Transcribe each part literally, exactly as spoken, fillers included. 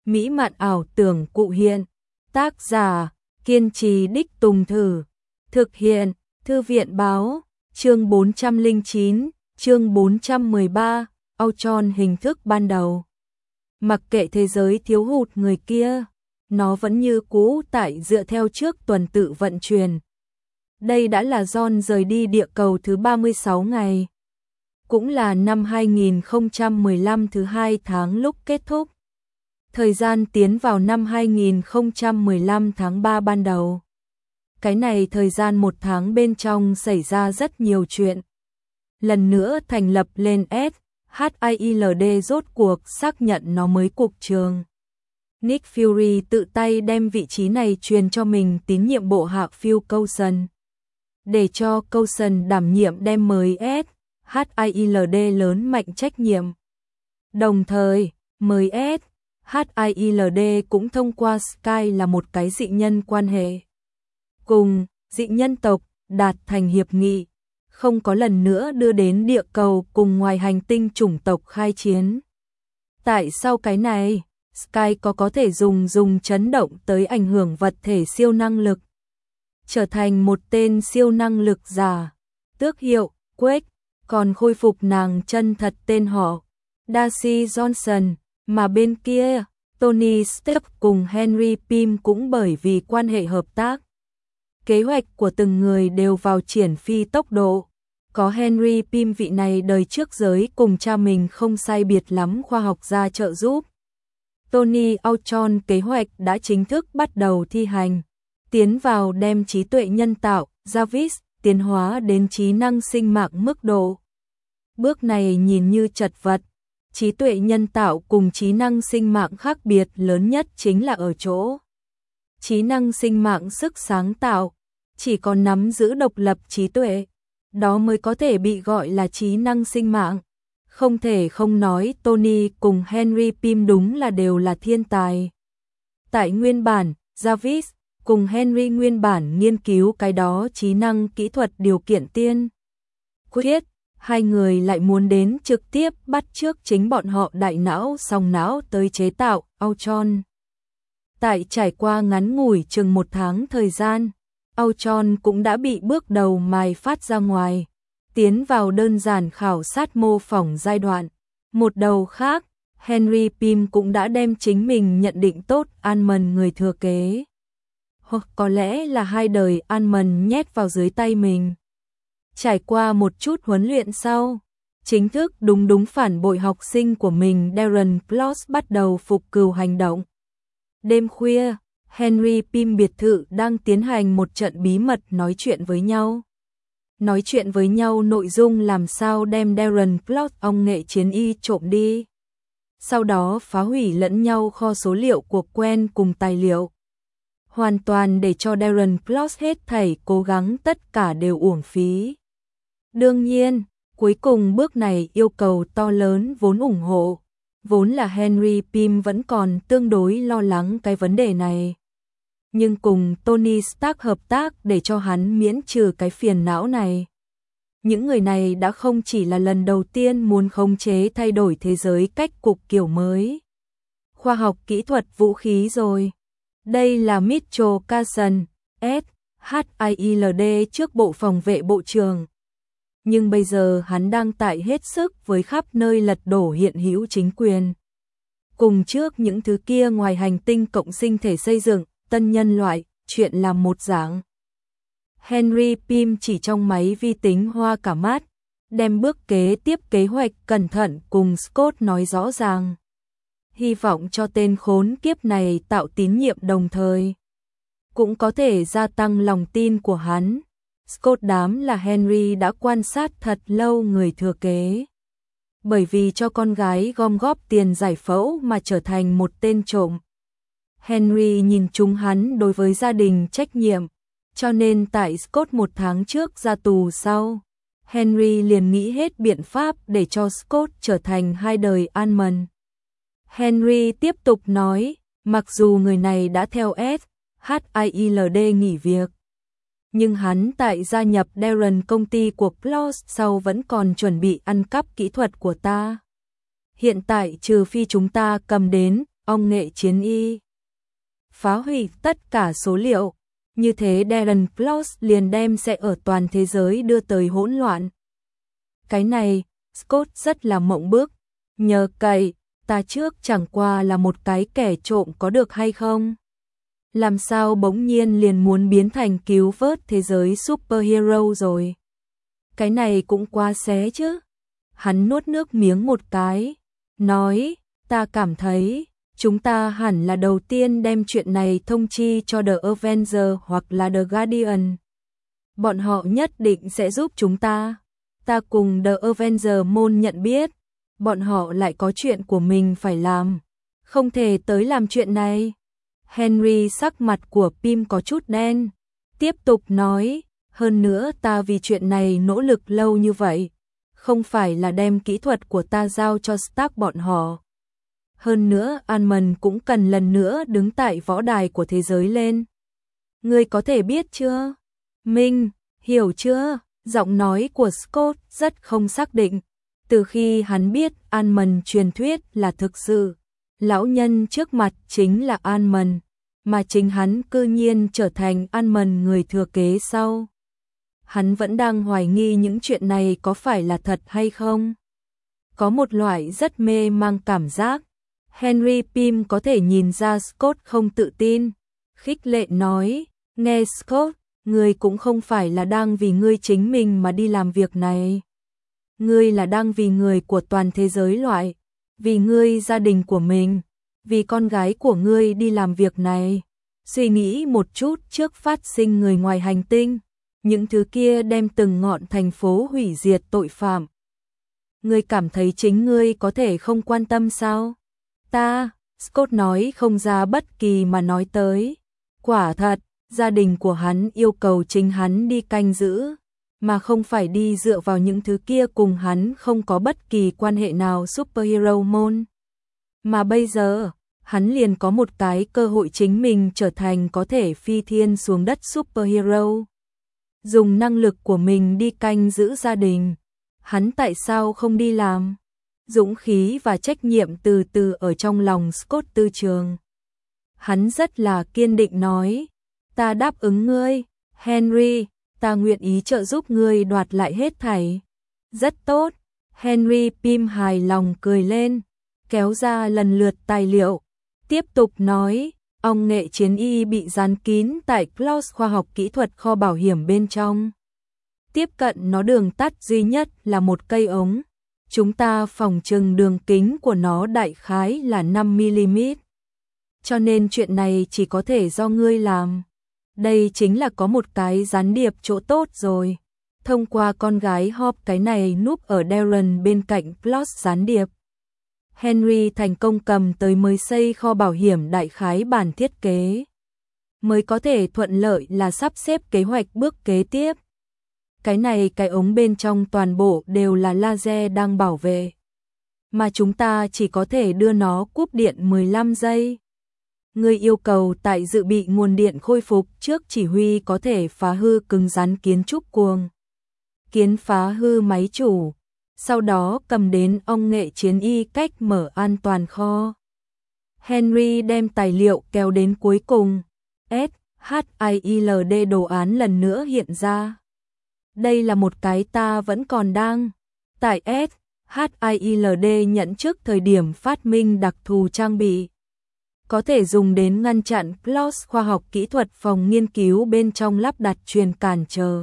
mỹ mạn ảo tưởng cụ hiện. Tác giả, kiên trì đích tùng thử. Thực hiện, Thư viện báo, chương bốn trăm lẻ chín, chương bốn trăm mười ba, Ultron hình thức ban đầu. Mặc kệ thế giới thiếu hụt người kia, nó vẫn như cũ tại dựa theo trước tuần tự vận chuyển. Đây đã là John rời đi địa cầu thứ ba mươi sáu ngày. Cũng là năm hai nghìn không trăm mười lăm thứ hai tháng lúc kết thúc. Thời gian tiến vào năm hai nghìn không trăm mười lăm tháng ba ban đầu. Cái này thời gian một tháng bên trong xảy ra rất nhiều chuyện. Lần nữa thành lập lên S H I L D rốt cuộc xác nhận nó mới cục trường. Nick Fury tự tay đem vị trí này truyền cho mình tín nhiệm bộ hạ Phil Coulson. Để cho Coulson đảm nhiệm đem mới S H I L D lớn mạnh trách nhiệm. Đồng thời, mới S H I L D cũng thông qua Sky là một cái dị nhân quan hệ. Cùng, dị nhân tộc, đạt thành hiệp nghị, không có lần nữa đưa đến địa cầu cùng ngoài hành tinh chủng tộc khai chiến. Tại sao cái này, Sky có có thể dùng dùng chấn động tới ảnh hưởng vật thể siêu năng lực. Trở thành một tên siêu năng lực giả, tước hiệu, Quake, còn khôi phục nàng chân thật tên họ, Darcy Johnson, mà bên kia, Tony Stark cùng Henry Pym cũng bởi vì quan hệ hợp tác. Kế hoạch của từng người đều vào triển phi tốc độ. Có Henry Pym vị này đời trước giới cùng cha mình không sai biệt lắm khoa học gia trợ giúp. Tony Ultron kế hoạch đã chính thức bắt đầu thi hành. Tiến vào đem trí tuệ nhân tạo, Jarvis, tiến hóa đến trí năng sinh mạng mức độ. Bước này nhìn như chật vật. Trí tuệ nhân tạo cùng trí năng sinh mạng khác biệt lớn nhất chính là ở chỗ. Trí năng sinh mạng sức sáng tạo, chỉ có nắm giữ độc lập trí tuệ, đó mới có thể bị gọi là trí năng sinh mạng. Không thể không nói Tony cùng Henry Pym đúng là đều là thiên tài. Tại nguyên bản, Jarvis cùng Henry nguyên bản nghiên cứu cái đó trí năng kỹ thuật điều kiện tiên quyết, hai người lại muốn đến trực tiếp bắt chước chính bọn họ đại não song não tới chế tạo Ultron. Tại trải qua ngắn ngủi chừng một tháng thời gian, Ultron cũng đã bị bước đầu mài phát ra ngoài, tiến vào đơn giản khảo sát mô phỏng giai đoạn. Một đầu khác, Henry Pym cũng đã đem chính mình nhận định tốt Ant-Man người thừa kế. Hoặc có lẽ là hai đời Ant-Man nhét vào dưới tay mình. Trải qua một chút huấn luyện sau, chính thức đúng đúng phản bội học sinh của mình Darren Cross bắt đầu phục cừu hành động. Đêm khuya, Henry Pym biệt thự đang tiến hành một trận bí mật nói chuyện với nhau. Nói chuyện với nhau nội dung làm sao đem Darren Cross ông nghệ chiến y trộm đi. Sau đó phá hủy lẫn nhau kho số liệu của Quen cùng tài liệu. Hoàn toàn để cho Darren Cross hết thảy cố gắng tất cả đều uổng phí. Đương nhiên, cuối cùng bước này yêu cầu to lớn vốn ủng hộ. Vốn là Henry Pym vẫn còn tương đối lo lắng cái vấn đề này. Nhưng cùng Tony Stark hợp tác để cho hắn miễn trừ cái phiền não này. Những người này đã không chỉ là lần đầu tiên muốn khống chế thay đổi thế giới cách cục kiểu mới. Khoa học kỹ thuật vũ khí rồi. Đây là Mitchell Carson, S H I L D trước Bộ Phòng vệ Bộ trưởng. Nhưng bây giờ hắn đang tại hết sức với khắp nơi lật đổ hiện hữu chính quyền. Cùng trước những thứ kia ngoài hành tinh cộng sinh thể xây dựng, tân nhân loại, chuyện làm một dạng. Henry Pym chỉ trong máy vi tính hoa cả mắt, đem bước kế tiếp kế hoạch cẩn thận cùng Scott nói rõ ràng. Hy vọng cho tên khốn kiếp này tạo tín nhiệm đồng thời. Cũng có thể gia tăng lòng tin của hắn. Scott đám là Henry đã quan sát thật lâu người thừa kế. Bởi vì cho con gái gom góp tiền giải phẫu mà trở thành một tên trộm. Henry nhìn chúng hắn đối với gia đình trách nhiệm, cho nên tại Scott một tháng trước ra tù sau, Henry liền nghĩ hết biện pháp để cho Scott trở thành hai đời Ant-Man. Henry tiếp tục nói, mặc dù người này đã theo S H I L D nghỉ việc, nhưng hắn tại gia nhập Darren công ty của Plus sau vẫn còn chuẩn bị ăn cắp kỹ thuật của ta. Hiện tại trừ phi chúng ta cầm đến ong nghệ chiến y. Phá hủy tất cả số liệu, như thế Darren Plus liền đem sẽ ở toàn thế giới đưa tới hỗn loạn. Cái này, Scott rất là mộng bức, nhờ cậy, ta trước chẳng qua là một cái kẻ trộm có được hay không? Làm sao bỗng nhiên liền muốn biến thành cứu vớt thế giới superhero rồi? Cái này cũng quá xé chứ. Hắn nuốt nước miếng một cái, nói, ta cảm thấy, chúng ta hẳn là đầu tiên đem chuyện này thông chi cho The Avenger hoặc là The Guardian. Bọn họ nhất định sẽ giúp chúng ta. Ta cùng The Avenger môn nhận biết, bọn họ lại có chuyện của mình phải làm, không thể tới làm chuyện này. Henry sắc mặt của Pym có chút đen, tiếp tục nói, hơn nữa ta vì chuyện này nỗ lực lâu như vậy, không phải là đem kỹ thuật của ta giao cho Stark bọn họ. Hơn nữa Almond cũng cần lần nữa đứng tại võ đài của thế giới lên. Ngươi có thể biết chưa? Minh, hiểu chưa? Giọng nói của Scott rất không xác định. Từ khi hắn biết Almond truyền thuyết là thực sự, lão nhân trước mặt chính là Almond, mà chính hắn cư nhiên trở thành Almond người thừa kế sau. Hắn vẫn đang hoài nghi những chuyện này có phải là thật hay không. Có một loại rất mê mang cảm giác. Henry Pym có thể nhìn ra Scott không tự tin, khích lệ nói, nghe Scott, ngươi cũng không phải là đang vì ngươi chính mình mà đi làm việc này. Ngươi là đang vì người của toàn thế giới loại, vì ngươi gia đình của mình, vì con gái của ngươi đi làm việc này. Suy nghĩ một chút trước phát sinh người ngoài hành tinh, những thứ kia đem từng ngọn thành phố hủy diệt tội phạm. Ngươi cảm thấy chính ngươi có thể không quan tâm sao? Ta, Scott nói không ra bất kỳ mà nói tới. Quả thật, gia đình của hắn yêu cầu chính hắn đi canh giữ, mà không phải đi dựa vào những thứ kia cùng hắn không có bất kỳ quan hệ nào superhero môn. Mà bây giờ, hắn liền có một cái cơ hội chính mình trở thành có thể phi thiên xuống đất superhero. Dùng năng lực của mình đi canh giữ gia đình. Hắn tại sao không đi làm? Dũng khí và trách nhiệm từ từ ở trong lòng Scott tư trường. Hắn rất là kiên định nói, ta đáp ứng ngươi, Henry, ta nguyện ý trợ giúp ngươi đoạt lại hết thảy. Rất tốt, Henry Pym hài lòng cười lên, kéo ra lần lượt tài liệu, tiếp tục nói, ong nghệ chiến y bị dán kín tại Klaus khoa học kỹ thuật kho bảo hiểm bên trong. Tiếp cận nó đường tắt duy nhất là một cây ống. Chúng ta phỏng chừng đường kính của nó đại khái là năm mi-li-mét. Cho nên chuyện này chỉ có thể do ngươi làm. Đây chính là có một cái gián điệp chỗ tốt rồi. Thông qua con gái Hop cái này núp ở Darren bên cạnh Plus gián điệp. Henry thành công cầm tới mới xây kho bảo hiểm đại khái bản thiết kế. Mới có thể thuận lợi là sắp xếp kế hoạch bước kế tiếp. Cái này cái ống bên trong toàn bộ đều là laser đang bảo vệ. Mà chúng ta chỉ có thể đưa nó cúp điện mười lăm giây. Người yêu cầu tại dự bị nguồn điện khôi phục trước chỉ huy có thể phá hư cứng rắn kiến trúc cuồng. Kiến phá hư máy chủ. Sau đó cầm đến ong nghệ chiến y cách mở an toàn kho. Henry đem tài liệu kéo đến cuối cùng. S H I L D đồ án lần nữa hiện ra. Đây là một cái ta vẫn còn đang. Tại S H I L D nhận trước thời điểm phát minh đặc thù trang bị. Có thể dùng đến ngăn chặn Klaus khoa học kỹ thuật phòng nghiên cứu bên trong lắp đặt truyền cản trở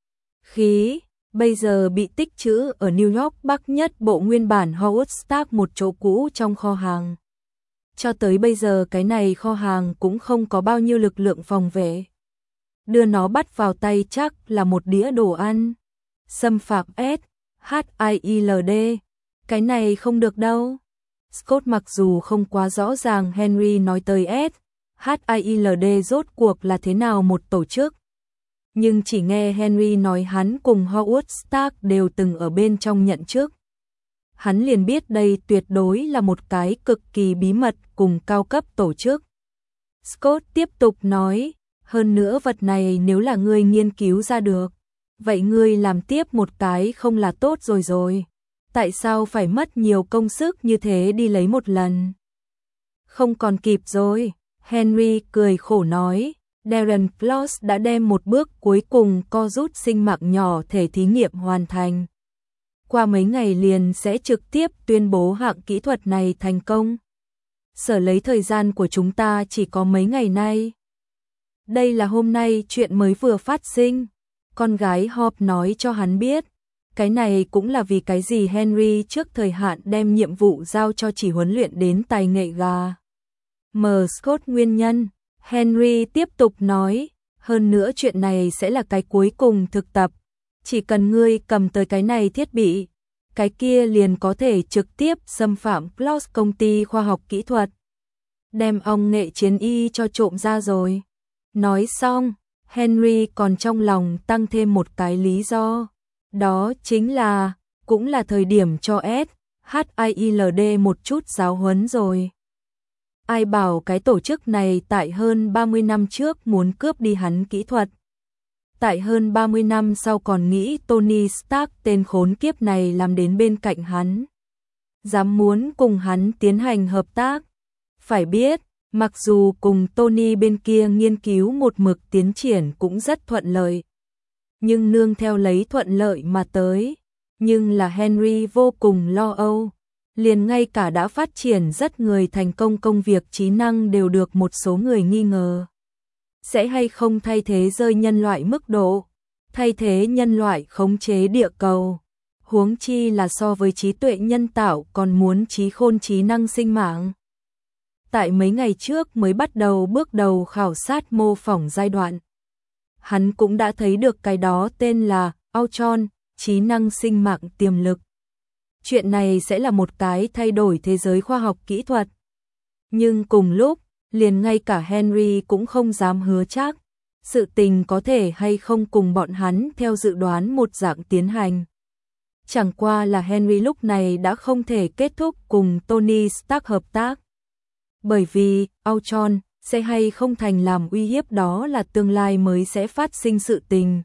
khí. Bây giờ bị tích trữ ở New York Bắc nhất bộ nguyên bản Howard Stark một chỗ cũ trong kho hàng. Cho tới bây giờ cái này kho hàng cũng không có bao nhiêu lực lượng phòng vệ. Đưa nó bắt vào tay chắc là một đĩa đồ ăn. Xâm phạm S H I L D. Cái này không được đâu. Scott mặc dù không quá rõ ràng Henry nói tới S H I L D rốt cuộc là thế nào một tổ chức. Nhưng chỉ nghe Henry nói hắn cùng Howard Stark đều từng ở bên trong nhận chức. Hắn liền biết đây tuyệt đối là một cái cực kỳ bí mật cùng cao cấp tổ chức. Scott tiếp tục nói, hơn nữa vật này nếu là ngươi nghiên cứu ra được, vậy ngươi làm tiếp một cái không là tốt rồi rồi. Tại sao phải mất nhiều công sức như thế đi lấy một lần? Không còn kịp rồi, Henry cười khổ nói. Darren Kloss đã đem một bước cuối cùng co rút sinh mạng nhỏ thể thí nghiệm hoàn thành. Qua mấy ngày liền sẽ trực tiếp tuyên bố hạng kỹ thuật này thành công. Sở lấy thời gian của chúng ta chỉ có mấy ngày nay. Đây là hôm nay chuyện mới vừa phát sinh. Con gái Hope nói cho hắn biết. Cái này cũng là vì cái gì Henry trước thời hạn đem nhiệm vụ giao cho chỉ huấn luyện đến tài nghệ gà. M. Scott nguyên nhân. Henry tiếp tục nói. Hơn nữa chuyện này sẽ là cái cuối cùng thực tập. Chỉ cần ngươi cầm tới cái này thiết bị, cái kia liền có thể trực tiếp xâm phạm Kloss công ty khoa học kỹ thuật. Đem ông nghệ chiến y cho trộm ra rồi. Nói xong, Henry còn trong lòng tăng thêm một cái lý do. Đó chính là, cũng là thời điểm cho S H I L D một chút giáo huấn rồi. Ai bảo cái tổ chức này tại hơn ba mươi năm trước muốn cướp đi hắn kỹ thuật. Tại hơn ba mươi năm sau còn nghĩ Tony Stark tên khốn kiếp này làm đến bên cạnh hắn. Dám muốn cùng hắn tiến hành hợp tác. Phải biết, mặc dù cùng Tony bên kia nghiên cứu một mực tiến triển cũng rất thuận lợi. Nhưng nương theo lấy thuận lợi mà tới. Nhưng là Henry vô cùng lo âu. Liền ngay cả đã phát triển rất người thành công công việc trí năng đều được một số người nghi ngờ. Sẽ hay không thay thế rơi nhân loại mức độ, thay thế nhân loại khống chế địa cầu. Huống chi là so với trí tuệ nhân tạo còn muốn trí khôn trí năng sinh mạng. Tại mấy ngày trước mới bắt đầu bước đầu khảo sát mô phỏng giai đoạn. Hắn cũng đã thấy được cái đó tên là Ultron, trí năng sinh mạng tiềm lực. Chuyện này sẽ là một cái thay đổi thế giới khoa học kỹ thuật. Nhưng cùng lúc, liền ngay cả Henry cũng không dám hứa chắc, sự tình có thể hay không cùng bọn hắn theo dự đoán một dạng tiến hành. Chẳng qua là Henry lúc này đã không thể kết thúc cùng Tony Stark hợp tác. Bởi vì, Ultron sẽ hay không thành làm uy hiếp đó là tương lai mới sẽ phát sinh sự tình.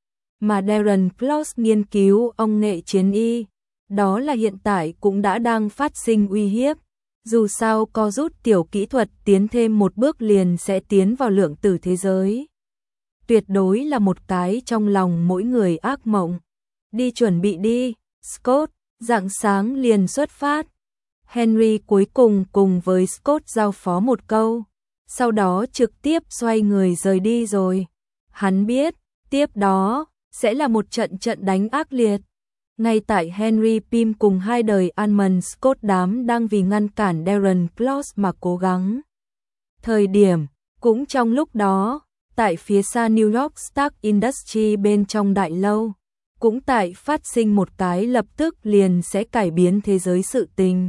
Mà Darren Kloss nghiên cứu ông nghệ chiến y, đó là hiện tại cũng đã đang phát sinh uy hiếp. Dù sao co rút tiểu kỹ thuật tiến thêm một bước liền sẽ tiến vào lượng tử thế giới. Tuyệt đối là một cái trong lòng mỗi người ác mộng. Đi chuẩn bị đi, Scott, rạng sáng liền xuất phát. Henry cuối cùng cùng với Scott giao phó một câu, sau đó trực tiếp xoay người rời đi rồi. Hắn biết, tiếp đó, sẽ là một trận trận đánh ác liệt. Ngay tại Henry Pym cùng hai đời Almond Scott đám đang vì ngăn cản Darren Kloss mà cố gắng. Thời điểm, cũng trong lúc đó, tại phía xa New York Stark Industries bên trong đại lâu, cũng tại phát sinh một cái lập tức liền sẽ cải biến thế giới sự tình.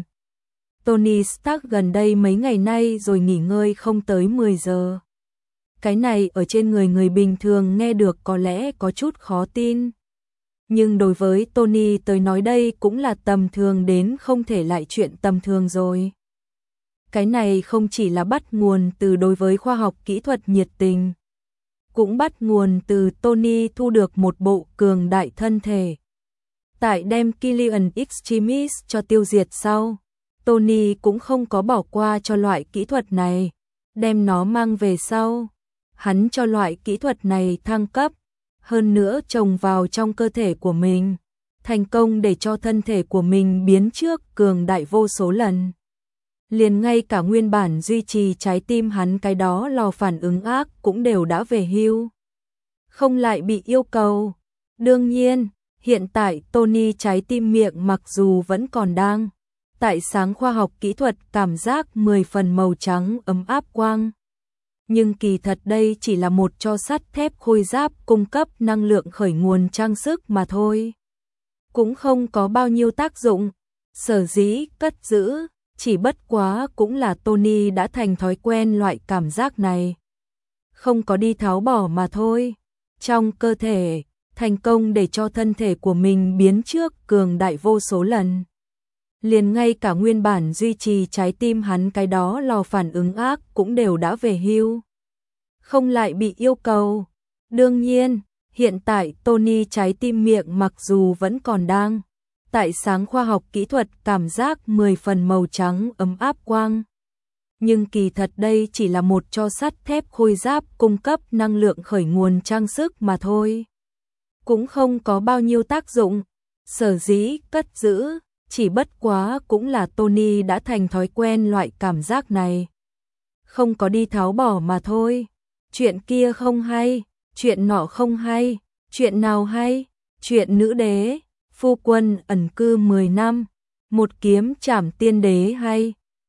Tony Stark gần đây mấy ngày nay rồi nghỉ ngơi không tới mười giờ. Cái này ở trên người người bình thường nghe được có lẽ có chút khó tin. Nhưng đối với Tony tới nói đây cũng là tầm thường đến không thể lại chuyện tầm thường rồi. Cái này không chỉ là bắt nguồn từ đối với khoa học kỹ thuật nhiệt tình, cũng bắt nguồn từ Tony thu được một bộ cường đại thân thể. Tại đem Killian Extremis cho tiêu diệt sau, Tony cũng không có bỏ qua cho loại kỹ thuật này, đem nó mang về sau. Hắn cho loại kỹ thuật này thăng cấp, hơn nữa trồng vào trong cơ thể của mình, thành công để cho thân thể của mình biến trước cường đại vô số lần. Liền ngay cả nguyên bản duy trì trái tim hắn cái đó lò phản ứng ác cũng đều đã về hưu. Không lại bị yêu cầu. Đương nhiên, hiện tại Tony trái tim miệng mặc dù vẫn còn đang tại sáng khoa học kỹ thuật cảm giác mười phần màu trắng ấm áp quang. Nhưng kỳ thật đây chỉ là một cho sắt thép khôi giáp cung cấp năng lượng khởi nguồn trang sức mà thôi. Cũng không có bao nhiêu tác dụng. Sở dĩ cất giữ, chỉ bất quá cũng là Tony đã thành thói quen loại cảm giác này. Không có đi tháo bỏ mà thôi. Trong cơ thể, thành công để cho thân thể của mình biến trước cường đại vô số lần. Liền ngay cả nguyên bản duy trì trái tim hắn cái đó lò phản ứng ác cũng đều đã về hưu. Không lại bị yêu cầu. Đương nhiên, hiện tại Tony trái tim miệng mặc dù vẫn còn đang tại sáng khoa học kỹ thuật cảm giác mười phần màu trắng ấm áp quang. Nhưng kỳ thật đây chỉ là một tro sắt thép khôi giáp cung cấp năng lượng khởi nguồn trang sức mà thôi. Cũng không có bao nhiêu tác dụng, sở dĩ cất giữ, chỉ bất quá cũng là Tony đã thành thói quen loại cảm giác này. Không có đi tháo bỏ mà thôi. Chuyện kia không hay, chuyện nọ không hay, chuyện nào hay, chuyện nữ đế, phu quân ẩn cư mười năm, một kiếm trảm tiên đế hay.